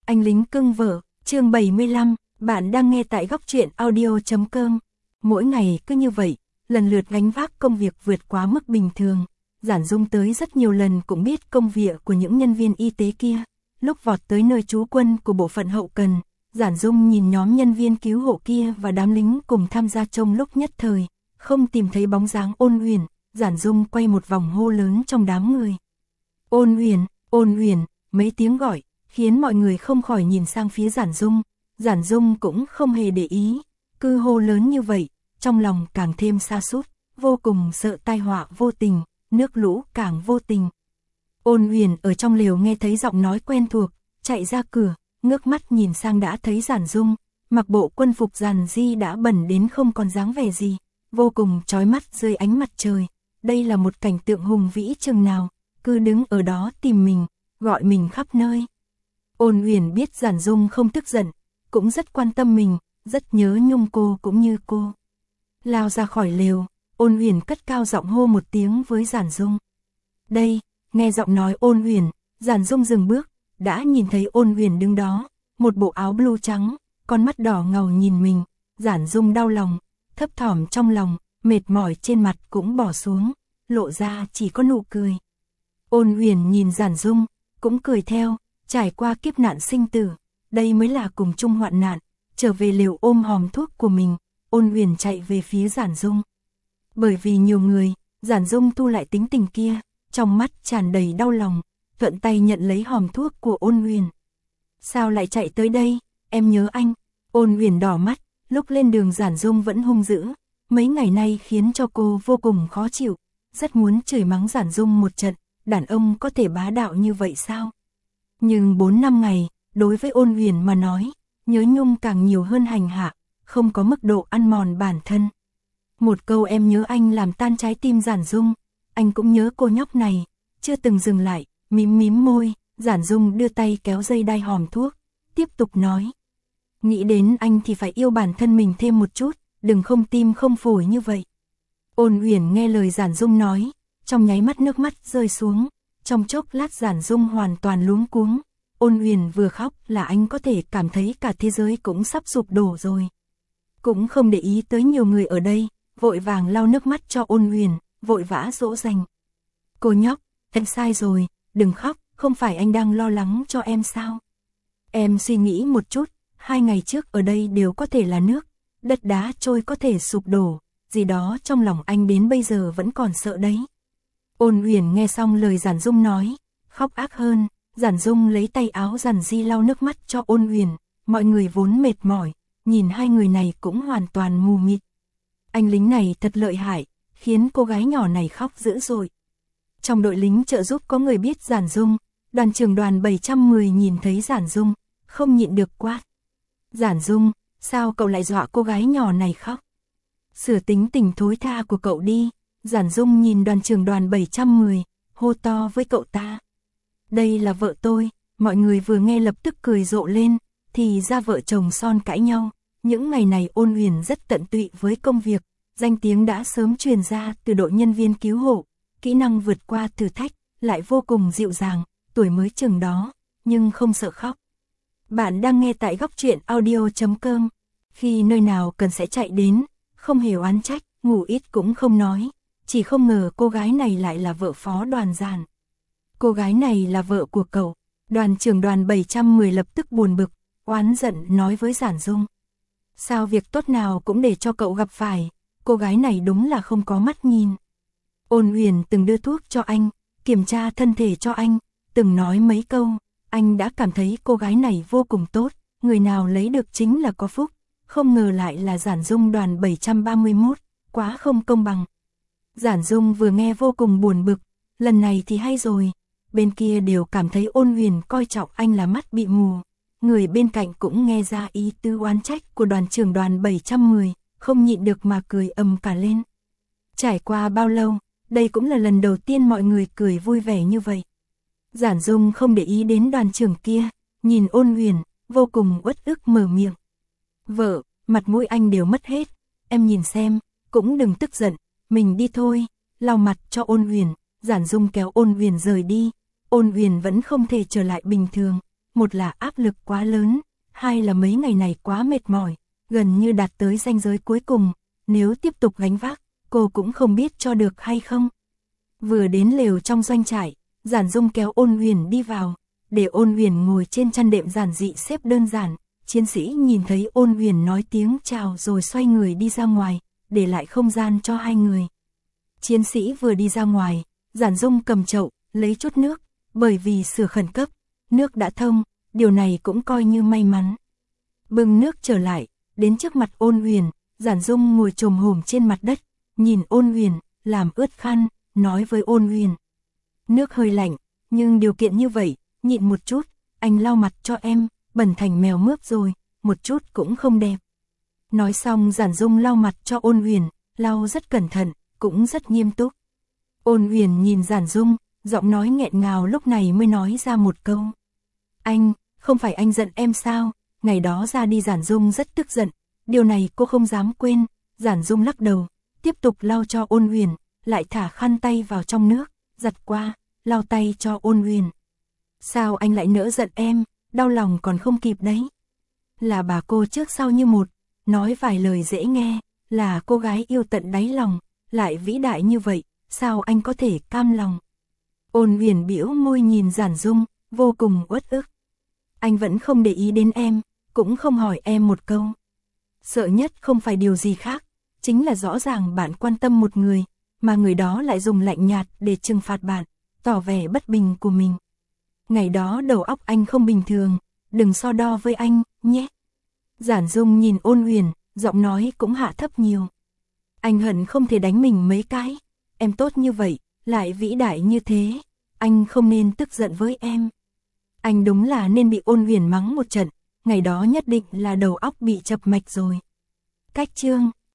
Anh lính cưng vợ, chương 75, bạn đang nghe tại góc truyện audio.com. Mỗi ngày cứ như vậy, lần lượt gánh vác công việc vượt quá mức bình thường. Giản Dung tới rất nhiều lần cũng biết công việc của những nhân viên y tế kia. Lúc vọt tới nơi trú quân của bộ phận hậu cần, Giản Dung nhìn nhóm nhân viên cứu hộ kia và đám lính cùng tham gia trong lúc nhất thời, không tìm thấy bóng dáng Ôn Uyển. Giản Dung quay một vòng hô lớn trong đám người. Ôn Uyển, mấy tiếng gọi, khiến mọi người không khỏi nhìn sang phía Giản Dung. Giản Dung cũng không hề để ý, cứ hô lớn như vậy, trong lòng càng thêm sa sút, vô cùng sợ tai họa vô tình, nước lũ càng vô tình. Ôn Uyển ở trong lều nghe thấy giọng nói quen thuộc, chạy ra cửa, ngước mắt nhìn sang đã thấy Giản Dung, mặc bộ quân phục giản di đã bẩn đến không còn dáng vẻ gì, vô cùng chói mắt dưới ánh mặt trời. Đây là một cảnh tượng hùng vĩ chừng nào, cứ đứng ở đó tìm mình, gọi mình khắp nơi. Ôn Uyển biết Giản Dung không tức giận, cũng rất quan tâm mình, rất nhớ nhung cô cũng như cô. Lao ra khỏi lều, Ôn Uyển cất cao giọng hô một tiếng với Giản Dung. Đây, nghe giọng nói Ôn Uyển, Giản Dung dừng bước, đã nhìn thấy Ôn Uyển đứng đó, một bộ áo blue trắng, con mắt đỏ ngầu nhìn mình. Giản Dung đau lòng, thấp thỏm trong lòng, mệt mỏi trên mặt cũng bỏ xuống, lộ ra chỉ có nụ cười. Ôn Uyển nhìn Giản Dung, cũng cười theo, trải qua kiếp nạn sinh tử, đây mới là cùng chung hoạn nạn. Trở về lều ôm hòm thuốc của mình, Ôn Uyển chạy về phía Giản Dung. Bởi vì nhiều người, Giản Dung thu lại tính tình kia, trong mắt tràn đầy đau lòng, thuận tay nhận lấy hòm thuốc của Ôn Uyển. Sao lại chạy tới đây, em nhớ anh. Ôn Uyển đỏ mắt, lúc lên đường Giản Dung vẫn hung dữ, mấy ngày nay khiến cho cô vô cùng khó chịu, rất muốn chửi mắng Giản Dung một trận, đàn ông có thể bá đạo như vậy sao? Nhưng 4 năm ngày, đối với Ôn Uyển mà nói, nhớ nhung càng nhiều hơn hành hạ, không có mức độ ăn mòn bản thân. Một câu em nhớ anh làm tan trái tim Giản Dung, anh cũng nhớ cô nhóc này, chưa từng dừng lại, mím môi. Giản Dung đưa tay kéo dây đai hòm thuốc, tiếp tục nói. Nghĩ đến anh thì phải yêu bản thân mình thêm một chút, đừng không tim không phổi như vậy. Ôn Uyển nghe lời Giản Dung nói, trong nháy mắt nước mắt rơi xuống, trong chốc lát Giản Dung hoàn toàn luống cuống. Ôn Uyển vừa khóc là anh có thể cảm thấy cả thế giới cũng sắp sụp đổ rồi. Cũng không để ý tới nhiều người ở đây, vội vàng lau nước mắt cho Ôn Uyển, vội vã dỗ dành. Cô nhóc, em sai rồi, đừng khóc, không phải anh đang lo lắng cho em sao? Em suy nghĩ một chút, 2 ngày trước ở đây đều có thể là nước, đất đá trôi có thể sụp đổ, gì đó trong lòng anh đến bây giờ vẫn còn sợ đấy. Ôn Uyển nghe xong lời Giản Dung nói, khóc ác hơn. Giản Dung lấy tay áo giản di lau nước mắt cho Ôn Uyển, mọi người vốn mệt mỏi, nhìn hai người này cũng hoàn toàn mù mịt. Anh lính này thật lợi hại, khiến cô gái nhỏ này khóc dữ dội. Trong đội lính trợ giúp có người biết Giản Dung, đoàn trưởng đoàn 710 nhìn thấy Giản Dung, không nhịn được quát. Giản Dung, sao cậu lại dọa cô gái nhỏ này khóc? Sửa tính tình thối tha của cậu đi. Giản Dung nhìn đoàn trưởng đoàn 710, hô to với cậu ta. Đây là vợ tôi. Mọi người vừa nghe lập tức cười rộ lên, thì ra vợ chồng son cãi nhau. Những ngày này Ôn Uyển rất tận tụy với công việc, danh tiếng đã sớm truyền ra từ đội nhân viên cứu hộ, kỹ năng vượt qua thử thách, lại vô cùng dịu dàng, tuổi mới chừng đó, nhưng không sợ khóc. Bạn đang nghe tại góc truyện audio.com, khi nơi nào cần sẽ chạy đến, không hề oán trách, ngủ ít cũng không nói, chỉ không ngờ cô gái này lại là vợ phó đoàn Giản. Cô gái này là vợ của cậu. Đoàn trưởng đoàn 710 lập tức buồn bực, oán giận nói với Giản Dung. Sao việc tốt nào cũng để cho cậu gặp phải, cô gái này đúng là không có mắt nhìn. Ôn Uyển từng đưa thuốc cho anh, kiểm tra thân thể cho anh, từng nói mấy câu, anh đã cảm thấy cô gái này vô cùng tốt, người nào lấy được chính là có phúc, không ngờ lại là Giản Dung đoàn 731, quá không công bằng. Giản Dung vừa nghe vô cùng buồn bực, lần này thì hay rồi. Bên kia đều cảm thấy Ôn Uyển coi trọng anh là mắt bị mù. Người bên cạnh cũng nghe ra ý tứ oán trách của đoàn trưởng đoàn 710, không nhịn được mà cười ầm cả lên. Trải qua bao lâu, đây cũng là lần đầu tiên mọi người cười vui vẻ như vậy. Giản Dung không để ý đến đoàn trưởng kia, nhìn Ôn Uyển, vô cùng uất ức mở miệng. Vợ, mặt mũi anh đều mất hết, em nhìn xem, cũng đừng tức giận, mình đi thôi. Lau mặt cho Ôn Uyển, Giản Dung kéo Ôn Uyển rời đi. Ôn Uyển vẫn không thể trở lại bình thường, một là áp lực quá lớn, hai là mấy ngày này quá mệt mỏi, gần như đạt tới ranh giới cuối cùng, nếu tiếp tục gánh vác, cô cũng không biết cho được hay không. Vừa đến lều trong doanh trại, Giản Dung kéo Ôn Huyền đi vào, để Ôn Huyền ngồi trên chăn đệm giản dị xếp đơn giản. Chiến sĩ nhìn thấy Ôn Huyền nói tiếng chào rồi xoay người đi ra ngoài, để lại không gian cho hai người. Chiến sĩ vừa đi ra ngoài, Giản Dung cầm chậu, lấy chút nước, bởi vì sửa khẩn cấp, nước đã thông, điều này cũng coi như may mắn. Bưng nước trở lại, đến trước mặt Ôn Huyền, Giản Dung ngồi chồm hổm trên mặt đất, nhìn Ôn Huyền, làm ướt khăn, nói với Ôn Huyền. Nước hơi lạnh, nhưng điều kiện như vậy, nhịn một chút, anh lau mặt cho em, bẩn thành mèo mướp rồi, một chút cũng không đẹp. Nói xong Giản Dung lau mặt cho Ôn Huyền, lau rất cẩn thận, cũng rất nghiêm túc. Ôn Huyền nhìn Giản Dung, giọng nói nghẹn ngào lúc này mới nói ra một câu. Anh, không phải anh giận em sao? Ngày đó ra đi Giản Dung rất tức giận, điều này cô không dám quên. Giản Dung lắc đầu, tiếp tục lau cho Ôn Huyền, lại thả khăn tay vào trong nước, giặt qua, lau tay cho Ôn Huyền. Sao anh lại nỡ giận em, đau lòng còn không kịp đấy. Là bà cô trước sau như một, nói vài lời dễ nghe, là cô gái yêu tận đáy lòng, lại vĩ đại như vậy, sao anh có thể cam lòng. Ôn Huyền bĩu môi nhìn Giản Dung, vô cùng uất ức. Anh vẫn không để ý đến em, cũng không hỏi em một câu. Sợ nhất không phải điều gì khác, chính là rõ ràng bạn quan tâm một người, mà người đó lại dùng lạnh nhạt để trừng phạt bạn, tỏ vẻ bất bình của mình. Ngày đó đầu óc anh không bình thường, đừng so đo với anh, nhé. Giản Dung nhìn Ôn Huyền, giọng nói cũng hạ thấp nhiều. Anh hận không thể đánh mình mấy cái, em tốt như vậy, lại vĩ đại như thế, anh không nên tức giận với em. Anh đúng là nên bị Ôn Huyền mắng một trận, ngày đó nhất định là đầu óc bị chập mạch rồi. Cách chương